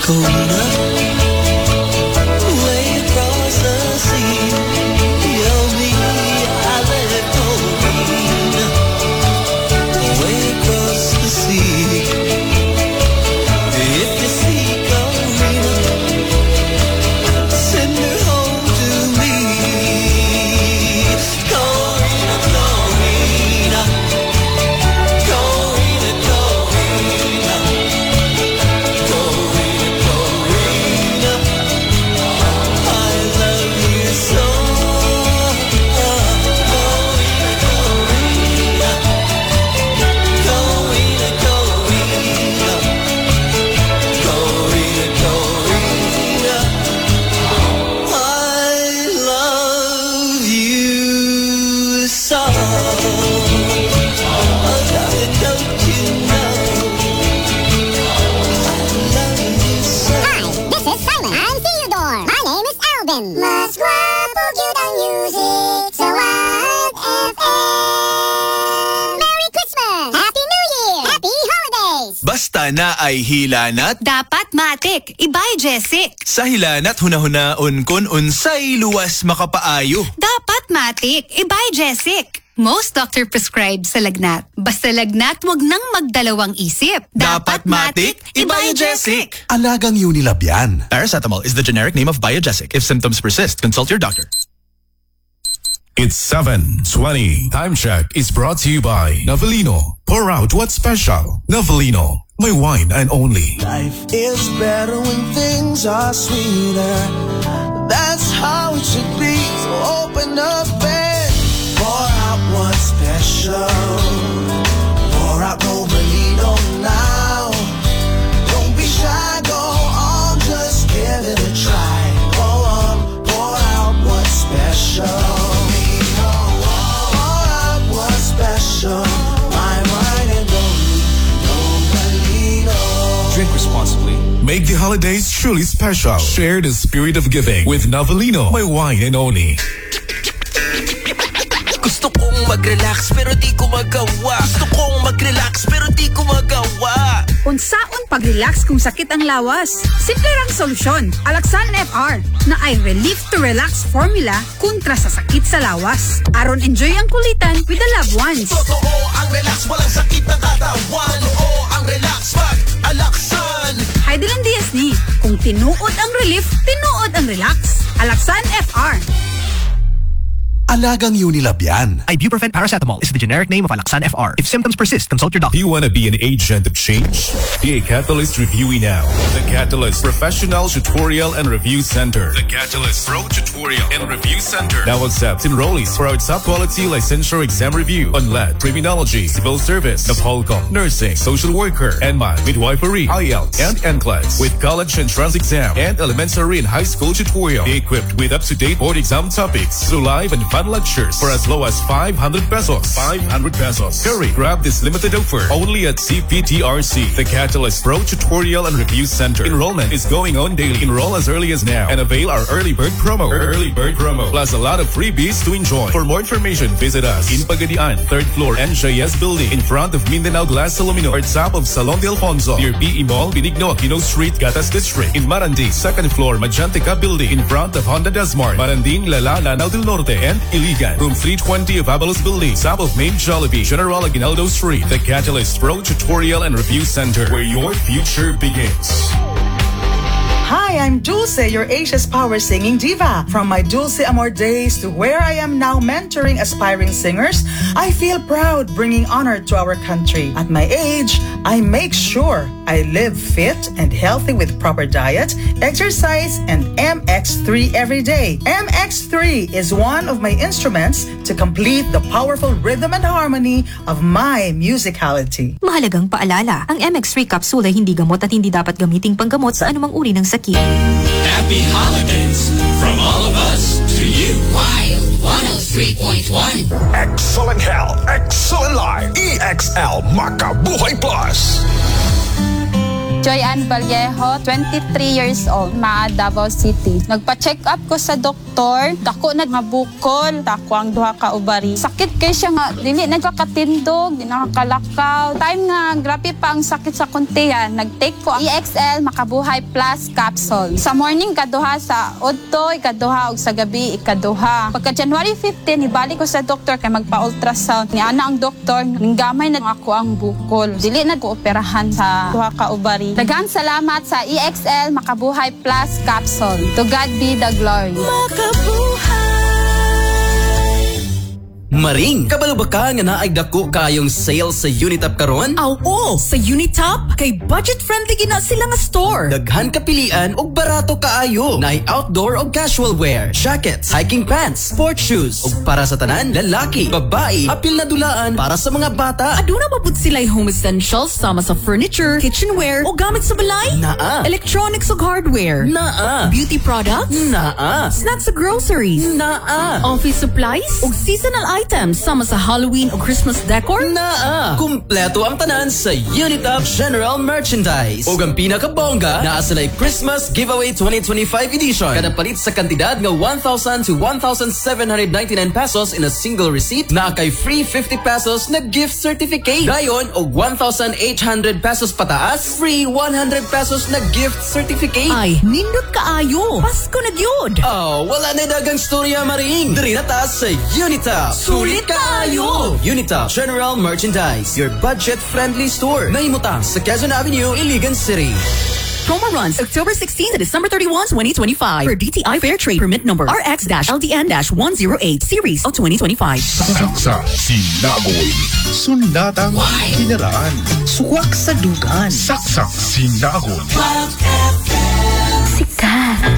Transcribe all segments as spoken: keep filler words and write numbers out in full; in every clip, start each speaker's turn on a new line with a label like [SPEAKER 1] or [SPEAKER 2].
[SPEAKER 1] Basta na ay hilanat,
[SPEAKER 2] dapat matik, ibay Jessic.
[SPEAKER 1] Sa hilanat hunahuna-un kun unsay luwas makapaayo.
[SPEAKER 2] Dapat matik, ibay Jessic. Most doctor prescribed sa lagnat. Basta lagnat, wag nang magdalawang isip.
[SPEAKER 1] Dapat matik, Ibajesic.
[SPEAKER 3] Alagang Unilab yan.
[SPEAKER 1] Paracetamol is the generic name of Biogesic. If symptoms persist, consult your doctor.
[SPEAKER 4] It's seven twenty. Time check is brought to you by Navalino. Pour out what's special. Navalino, my wine and only.
[SPEAKER 5] Life is better when things are sweeter. That's how it should be. So open up and pour out what's special. Pour out Navalino now. Don't be shy, go on, just give it a try. Go on, pour out what's special. My wine and only Navalino.
[SPEAKER 4] Drink responsibly. Make the holidays truly special. Share the spirit of giving with Navalino, my wine and only.
[SPEAKER 5] Gusto kong mag-relax pero di ko magawa. Gusto kong mag-relax pero di ko magawa.
[SPEAKER 6] Unsaon pag-relax kung sakit ang lawas? Simple lang solusyon. Alaxan F R na ay Relief to Relax formula kontra sa sakit sa lawas. Aron enjoy ang kulitan with the loved ones.
[SPEAKER 5] Totoo ang relax, walang sakit na katawan. Totoo ang relax, pag-Alaxan.
[SPEAKER 6] Heidelin Diaz ni. Kung tinuod ang relief, tinuod ang relax. Alaxan F R.
[SPEAKER 3] Alagang Unilab yan.
[SPEAKER 7] Ibuprofen paracetamol is the generic name of Alaxan F R. If symptoms persist, consult your doctor.
[SPEAKER 4] Do you want to be an agent of change? Be a Catalyst reviewee now. The Catalyst Professional Tutorial and Review Center. The Catalyst Pro Tutorial and Review Center now accepts enrollees for our top quality licensure exam review on L A D, Criminology, Civil Service, Napolcom, Nursing, Social Worker, N M A, Midwifery, I E L T S, and N C L E S with college entrance exam and elementary and high school tutorial. Be equipped with up-to-date board exam topics through live and fun lectures for as low as five hundred pesos. five hundred pesos. Hurry, grab this limited offer only at C P T R C, the Catalyst Pro Tutorial and Review Center. Enrollment is going on daily. Enroll as early as now and avail our early bird promo. Early bird promo. Plus a lot of freebies to enjoy. For more information, visit us in Pagadian, third floor N J S building in front of Mindanao Glass Alumino or top of Salon de Alfonso near B E Mall, Benigno, Aquino Street, Gatas District. In Marandi, second floor Majantica building in front of Honda Desmar, Maranding, Lala, Lanao del Norte, and Iligan. Room three twenty of Abalos Building, south of Main Jollibee, General Aguinaldo Street. The Catalyst Pro Tutorial and Review Center, where your future begins.
[SPEAKER 8] Hi, I'm Dulce, your Asia's Power singing diva. From my Dulce Amor days to where I am now mentoring aspiring singers, I feel proud bringing honor to our country. At my age, I make sure I live fit and healthy with proper diet, exercise, and M X three every day. M X three is one of my instruments to complete the powerful rhythm and harmony of my musicality.
[SPEAKER 9] Mahalagang paalala, ang M X three capsule ay hindi gamot at hindi dapat gamiting panggamot sa anumang uri ng sakit.
[SPEAKER 10] Happy holidays from all of us to you. Wild one oh three point one.
[SPEAKER 11] Excellent health, excellent life. E X L Makabuhay Plus.
[SPEAKER 12] Joy Ann Vallejo, twenty-three years old, Maa, Davao City. Nagpa-check up ko sa doktor doktor, dako na nga bukol, dako ang duha ka ubari. Sakit kay siya nga dili nagkakatindog, di nakakalakaw. Time nga grabe pa ang sakit sa kuntihan, nag-take ko ang E X L Makabuhay Plus capsule. Sa morning kaduha, sa udto ikaduha ug sa gabi ikaduha. Pagka January fifteen ibalik ko sa doktor kay magpa-ultrasound. Ni ana ang doktor, ninggamay na ako ang bukol. Dili na ko operahan sa duha ka ubari. Daghang salamat sa E X L Makabuhay Plus capsule. To God be the glory.
[SPEAKER 13] Maring, kabalo ba ka nga naay dako kayong sale sa Unitop karon?
[SPEAKER 14] Aw, oo, sa Unitop kay budget-friendly gina sila nga store.
[SPEAKER 13] Daghan kapilian og barato kaayo. Naay outdoor og casual wear, jackets, hiking pants, sport shoes, ug para sa tanan, lalaki, babae, apil na dulaan para sa mga bata.
[SPEAKER 14] Aduna mabud sila'y home essentials sama sa furniture, kitchenware o gamit sa balay.
[SPEAKER 13] Naa.
[SPEAKER 14] Electronics ug hardware.
[SPEAKER 13] Naa.
[SPEAKER 14] Beauty products.
[SPEAKER 13] Naa.
[SPEAKER 14] Snacks ug groceries.
[SPEAKER 13] Naa.
[SPEAKER 14] Office supplies ug seasonal items sama sa Halloween o Christmas decor.
[SPEAKER 13] Naa. Kumpleto ang tanan sa Unitop General Merchandise. Ug ang pinakabongga, naa sila'y Christmas Giveaway twenty twenty-five edition. Kada palit sa kantidad nga one thousand to one thousand seven hundred ninety-nine pesos in a single receipt, naa kay free fifty pesos na gift certificate. Dayon og one thousand eight hundred pesos pataas, free one hundred pesos na gift certificate.
[SPEAKER 14] Ay, nindot kaayo. Pasko na gyud.
[SPEAKER 13] Oh, wala na dagang storya, Maring. Diri na ta sa Unitop.
[SPEAKER 14] Sulit kaayo.
[SPEAKER 13] Unitop General Merchandise, your budget-friendly store. Nahimutang sa Quezon Avenue, Iligan City.
[SPEAKER 14] Promo runs October sixteenth to December thirty-first, twenty twenty-five. Per D T I Fair Trade Permit Number R X L D N one oh eight Series of twenty twenty-five.
[SPEAKER 11] Saksa sinagoy. Sundatang kinaraan.
[SPEAKER 15] Suwak sa dugan.
[SPEAKER 11] Saksak sinagoy.
[SPEAKER 15] Sikat.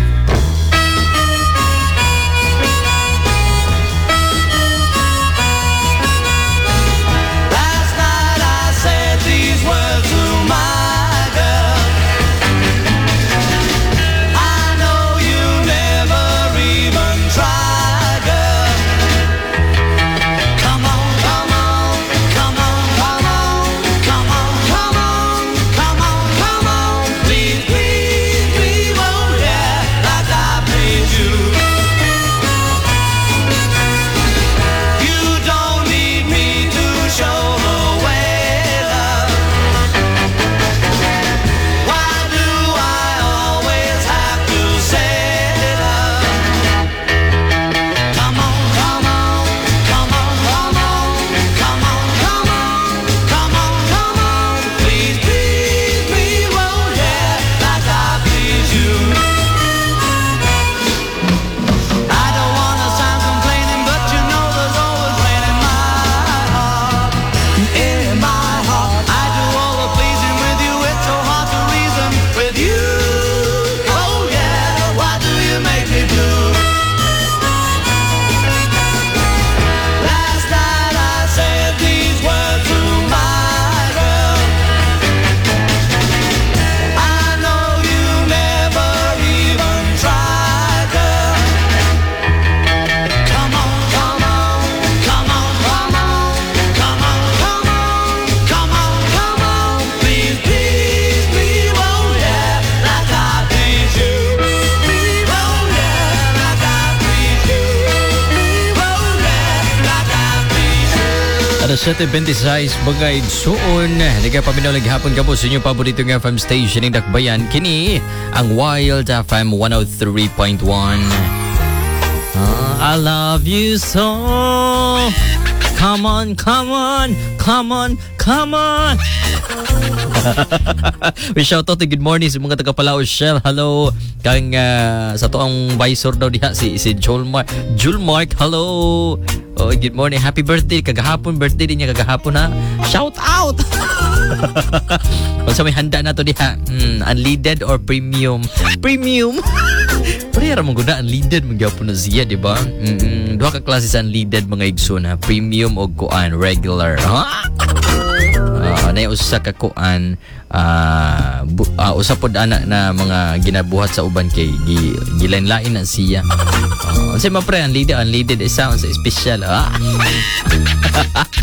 [SPEAKER 16] seven twenty-six bagay suon. Nagapaminaw lagi hapon ka po sa inyong paborito ng F M station ng Dakbayan. Kini ang Wild F M one oh three point one. Ah, I love you so. Come on, come on, come on, come on. We shout out to good morning sa mga taga Palaos Shell. Hello. Kang uh, sa to ang visor daw diha si si Julmark. Julmark, hello. Oh, good morning. Happy birthday. Kagahapon birthday din niya kagahapon ha. Shout out. Basta may handa na to diha. Hmm, unleaded or premium? Premium. Parehara mong guna unleaded magyapon na siya, di ba? Mm, duha ka klase sa unleaded mga igsoon ha. Premium o kuan regular. Ha? Uh, na usa ka kuan uh, bu- uh, usa pod anak na mga ginabuhat sa uban kay gi, gilain-lain na siya. Uh, unsay man pre unleaded unleaded isa unsa special ah.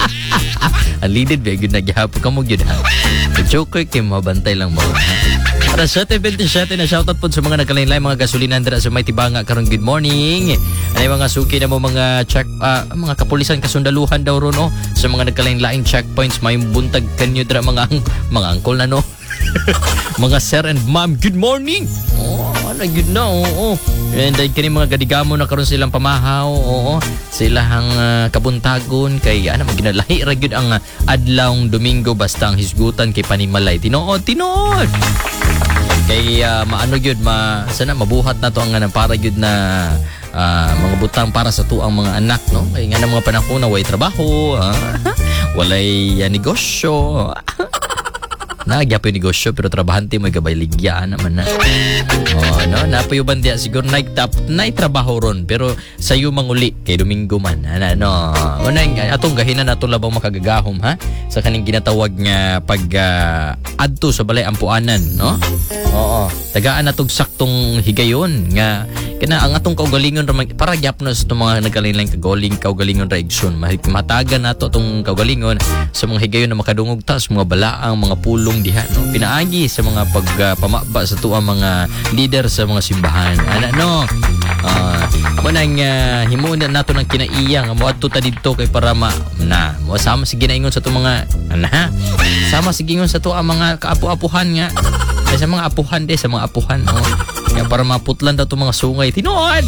[SPEAKER 16] Unleaded ba gyud nagyapon kamo gyud ha. Joker kay mabantay lang mo. Ha? Para seven twenty-seven na shoutout po sa mga nagkalain-lain mga gasolinan dira sa may tibanga karon good morning. Ay mga suki na mo mga check uh, mga kapulisan kasundaluhan daw ron no sa mga nagkalain-laing checkpoints may buntag kanyo dira mga mga angkol na no. Mga sir and ma'am good morning. Oh, ano good na oo. Oh, oh. And ay kini mga gadigamo na karon silang pamahaw oo. Silang uh, kabuntagon kay ano maginalahi ra gyud ang uh, adlawng Domingo basta ang hisgutan kay panimalay tinuod tinuod. Kay uh, maano gyud ma sana mabuhat na to ang uh, para gyud na uh, mga butang para sa tuang mga anak no kay nga na mga panahon na way trabaho uh, walay uh, negosyo. Nagyapo yung negosyo pero trabahante mo gabay ligya naman na. Oh, no, napayuban dia siguro night tap, night trabaho ron pero sayo manguli kay Domingo man. Ano no. Unang atong gahinan atong labang makagagahom ha sa kaning ginatawag nga pag uh, adto sa balay ampuanan, no? Oo. Tagaan natog saktong higayon nga kana ang atong kaugalingon ra para gyapon sa itong mga nagkalain-laing kagaling kaugalingon ra igsoon. Matagan nato atong kaugalingon sa mga higayon na makadungog ta sa mga balaang mga pulong diha no pinaagi sa mga pagpamaba uh, sa tuang mga leader sa mga simbahan ana no uh, mo nang uh, himuon nato ng kinaiya nga moadto ta didto kay para ma na mo sama si ginaingon sa tuong mga ana sama si gingon sa tuang mga kaapu-apuhan nga kay sa mga apuhan de sa mga apuhan no kaya para maputlan daw itong mga sungay tinuod.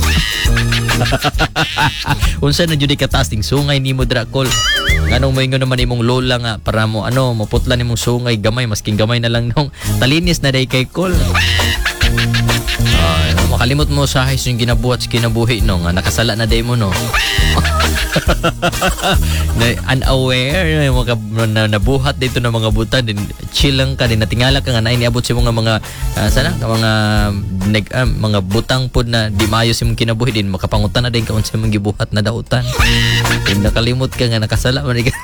[SPEAKER 16] Unsa na jud katasting sungay nimo drakol nganong moingon naman imong lola nga para mo ano maputlan imong sungay gamay masking gamay na lang nung talinis na day kay kol. Ay, uh, makalimot mo sa hais yung ginabuhat sa kinabuhi no nga nakasala na day mo no. Na unaware mga na, nabuhat dito ng mga buta din chill lang ka din natingala ka nga na iniabot sa mga mga uh, sana ka mga neg, uh, mga butang pod na di maayo sa imong kinabuhi din makapangutan na din ka unsa imong gibuhat na dautan. Din nakalimot ka nga nakasala man ka.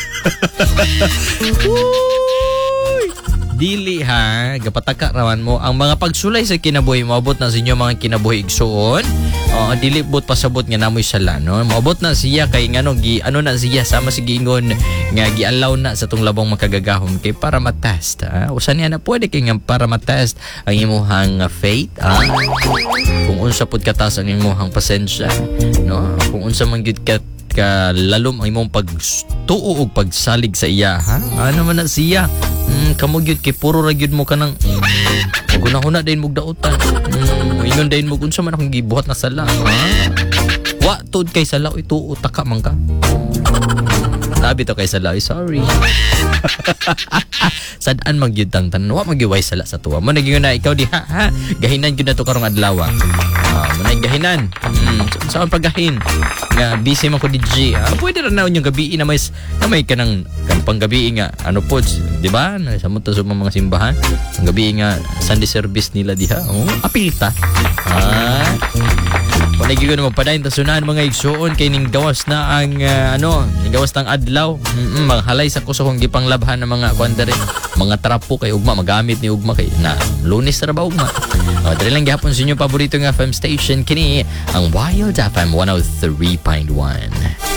[SPEAKER 16] Dili ha, gapataka raman mo ang mga pagsulay sa kinabuhi moabot na sa inyo mga kinabuhi igsuon. Oh, dili bot pasabot nga namoy sala no. Moabot na siya kay ngano gi ano na siya sama si gingon nga gialaw na sa tong labong makagagahom kay para matest. Ha? Usan niya na pwede kay nga para matest ang imong faith. Ha? Kung unsa pud katas ang imong pasensya, no? Kung unsa man gyud ka ka lalom ang imong pagtuo ug pagsalig sa iya ha ano man na siya mm, kamo gyud kay puro ra gyud mo kanang mm, gunahuna din mog dautan mm, ingon din mo unsa man akong gibuhat na sala ha wa tud kay sala ito utaka man ka labi to kay sala sorry. Sadaan magyud tang tan wa magiway sala sa tuwa mo nagingon na ikaw diha ha gahinan gyud na to karong adlaw. Ah, manay gahinan. Mm, saan paggahin? Nga busy man ko D J. Ah, pwede ra na yung gabi na may na may kanang kan panggabi nga ano po, di ba? Sa mo to sa mga simbahan. Ang gabi nga Sunday service nila diha. Oh, apilta. Ah. Kung nagigo na magpadayon tasunan mga igsuon kay ning gawas na ang uh, ano, ning gawas tang adlaw. Mm, maghalay sa kuso kong gipanglabhan ng mga kwandere, mga trapo kay ugma magamit ni ugma kay na Lunes ra ba ugma. Oh, dali lang gihapon sa inyo paborito nga F M station kini ang Wild F M one oh three point one.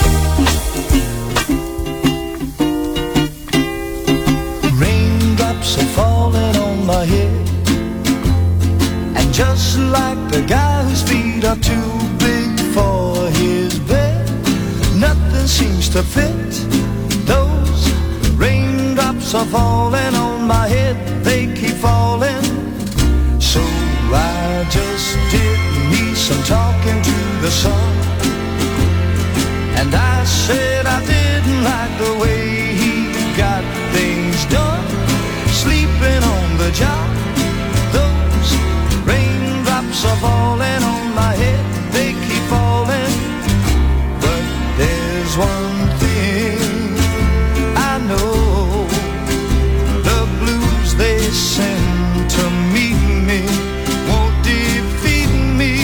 [SPEAKER 5] Raindrops are falling on my head, and just like the guy whose feet are too big for his bed, nothing seems to fit. Those raindrops are falling on my head, they keep falling. So I just did me some talking to the sun, and I said I didn't like the way he got things done, sleeping on the job. Those raindrops are falling on my head, they keep falling. But there's one thing I know, the blues they send to meet me won't defeat me.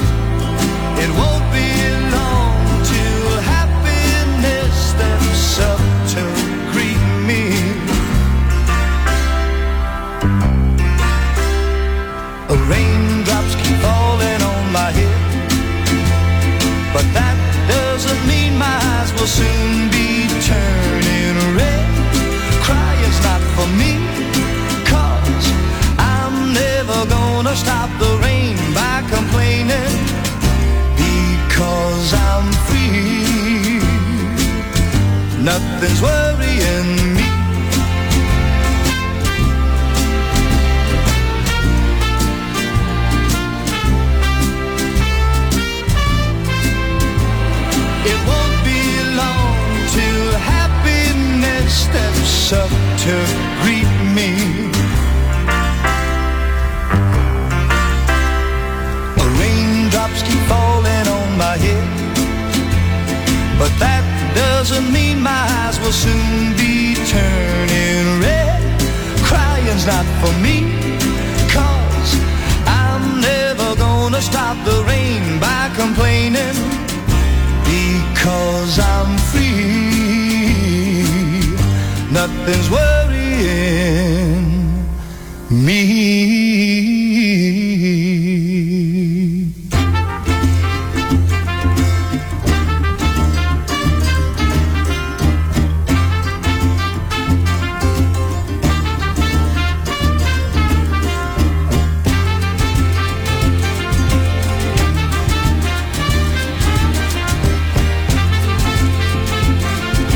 [SPEAKER 5] It won't be long till happiness steps up nothing's worrying me. It won't be long till happiness steps up to greet me. The raindrops keep falling on my head, but that doesn't mean my eyes will soon be turning red. Crying's not for me, 'cause I'm never gonna stop the rain by complaining, because I'm free. Nothing's worth